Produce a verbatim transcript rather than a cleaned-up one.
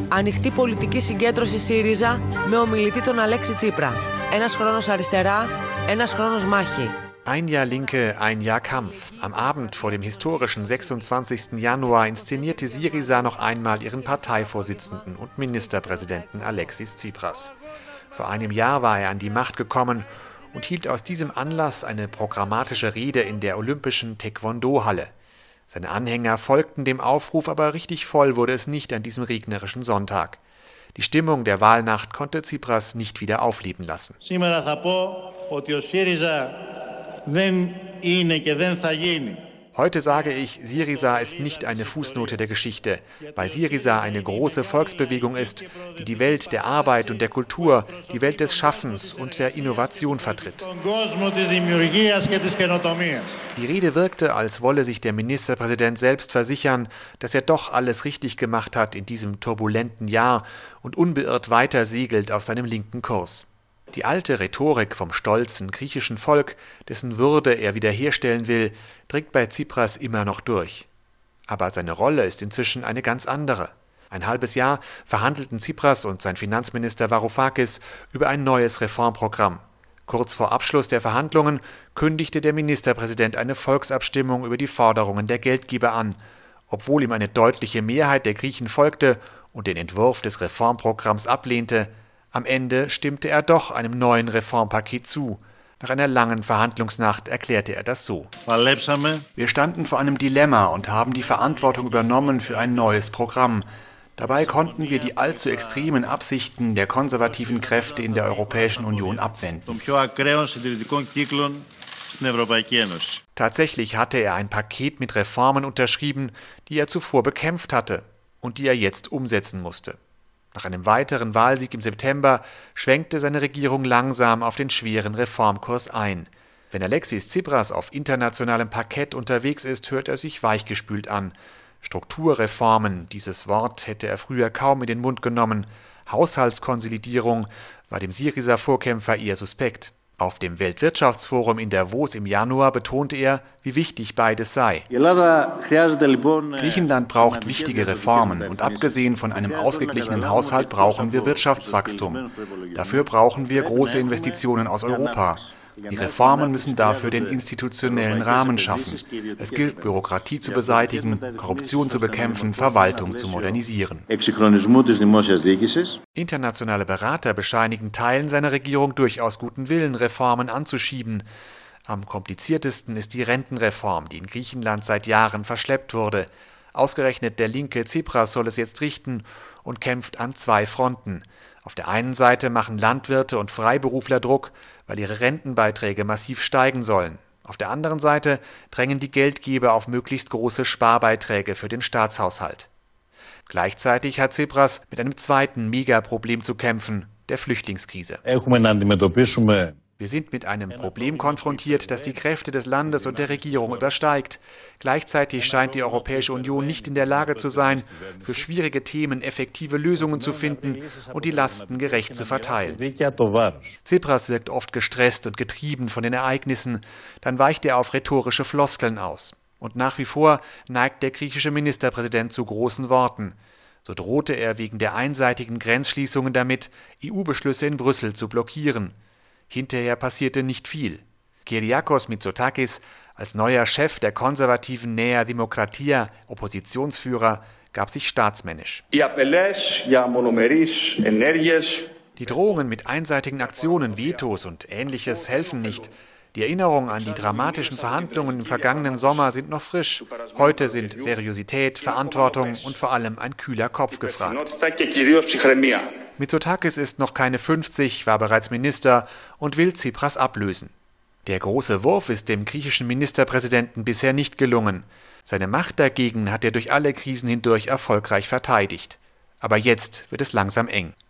Ανοιχτή πολιτική συγκέντρωση ΣΥΡΙΖΑ με ομιλητή τον Αλέξη Τσίπρα. Ένας χρόνος αριστερά, ένας χρόνος μάχη. Ein Jahr Linke, ein Jahr Kampf. Am Abend vor dem historischen sechsundzwanzigsten Januar inszenierte Syriza noch einmal ihren Parteivorsitzenden und Ministerpräsidenten Alexis Tsipras. Vor einem Jahr war er an die Macht gekommen und hielt aus diesem Anlass eine programmatische Rede in der Olympischen Taekwondo-Halle. Seine Anhänger folgten dem Aufruf, aber richtig voll wurde es nicht an diesem regnerischen Sonntag. Die Stimmung der Wahlnacht konnte Tsipras nicht wieder aufleben lassen. Heute sage ich, Syriza ist nicht eine Fußnote der Geschichte, weil Syriza eine große Volksbewegung ist, die die Welt der Arbeit und der Kultur, die Welt des Schaffens und der Innovation vertritt. Die Rede wirkte, als wolle sich der Ministerpräsident selbst versichern, dass er doch alles richtig gemacht hat in diesem turbulenten Jahr und unbeirrt weiter segelt auf seinem linken Kurs. Die alte Rhetorik vom stolzen griechischen Volk, dessen Würde er wiederherstellen will, dringt bei Tsipras immer noch durch. Aber seine Rolle ist inzwischen eine ganz andere. Ein halbes Jahr verhandelten Tsipras und sein Finanzminister Varoufakis über ein neues Reformprogramm. Kurz vor Abschluss der Verhandlungen kündigte der Ministerpräsident eine Volksabstimmung über die Forderungen der Geldgeber an, obwohl ihm eine deutliche Mehrheit der Griechen folgte und den Entwurf des Reformprogramms ablehnte. Am Ende stimmte er doch einem neuen Reformpaket zu. Nach einer langen Verhandlungsnacht erklärte er das so. Wir standen vor einem Dilemma und haben die Verantwortung übernommen für ein neues Programm. Dabei konnten wir die allzu extremen Absichten der konservativen Kräfte in der Europäischen Union abwenden. Tatsächlich hatte er ein Paket mit Reformen unterschrieben, die er zuvor bekämpft hatte und die er jetzt umsetzen musste. Nach einem weiteren Wahlsieg im September schwenkte seine Regierung langsam auf den schweren Reformkurs ein. Wenn Alexis Tsipras auf internationalem Parkett unterwegs ist, hört er sich weichgespült an. Strukturreformen, dieses Wort hätte er früher kaum in den Mund genommen. Haushaltskonsolidierung war dem Syriza-Vorkämpfer eher suspekt. Auf dem Weltwirtschaftsforum in Davos im Januar betonte er, wie wichtig beides sei. Griechenland braucht wichtige Reformen und abgesehen von einem ausgeglichenen Haushalt brauchen wir Wirtschaftswachstum. Dafür brauchen wir große Investitionen aus Europa. Die Reformen müssen dafür den institutionellen Rahmen schaffen. Es gilt, Bürokratie zu beseitigen, Korruption zu bekämpfen, Verwaltung zu modernisieren. Internationale Berater bescheinigen Teilen seiner Regierung durchaus guten Willen, Reformen anzuschieben. Am kompliziertesten ist die Rentenreform, die in Griechenland seit Jahren verschleppt wurde. Ausgerechnet der linke Tsipras soll es jetzt richten und kämpft an zwei Fronten. Auf der einen Seite machen Landwirte und Freiberufler Druck, weil ihre Rentenbeiträge massiv steigen sollen. Auf der anderen Seite drängen die Geldgeber auf möglichst große Sparbeiträge für den Staatshaushalt. Gleichzeitig hat Tsipras mit einem zweiten Megaproblem zu kämpfen, der Flüchtlingskrise. Wir sind mit einem Problem konfrontiert, das die Kräfte des Landes und der Regierung übersteigt. Gleichzeitig scheint die Europäische Union nicht in der Lage zu sein, für schwierige Themen effektive Lösungen zu finden und die Lasten gerecht zu verteilen. Tsipras wirkt oft gestresst und getrieben von den Ereignissen, dann weicht er auf rhetorische Floskeln aus. Und nach wie vor neigt der griechische Ministerpräsident zu großen Worten. So drohte er wegen der einseitigen Grenzschließungen damit, E U-Beschlüsse in Brüssel zu blockieren. Hinterher passierte nicht viel. Kyriakos Mitsotakis, als neuer Chef der konservativen Nea Demokratia, Oppositionsführer, gab sich staatsmännisch. Die Drohungen mit einseitigen Aktionen, Vetos und Ähnliches helfen nicht. Die Erinnerungen an die dramatischen Verhandlungen im vergangenen Sommer sind noch frisch. Heute sind Seriosität, Verantwortung und vor allem ein kühler Kopf gefragt. Mitsotakis ist noch keine fünfzig, war bereits Minister und will Tsipras ablösen. Der große Wurf ist dem griechischen Ministerpräsidenten bisher nicht gelungen. Seine Macht dagegen hat er durch alle Krisen hindurch erfolgreich verteidigt. Aber jetzt wird es langsam eng.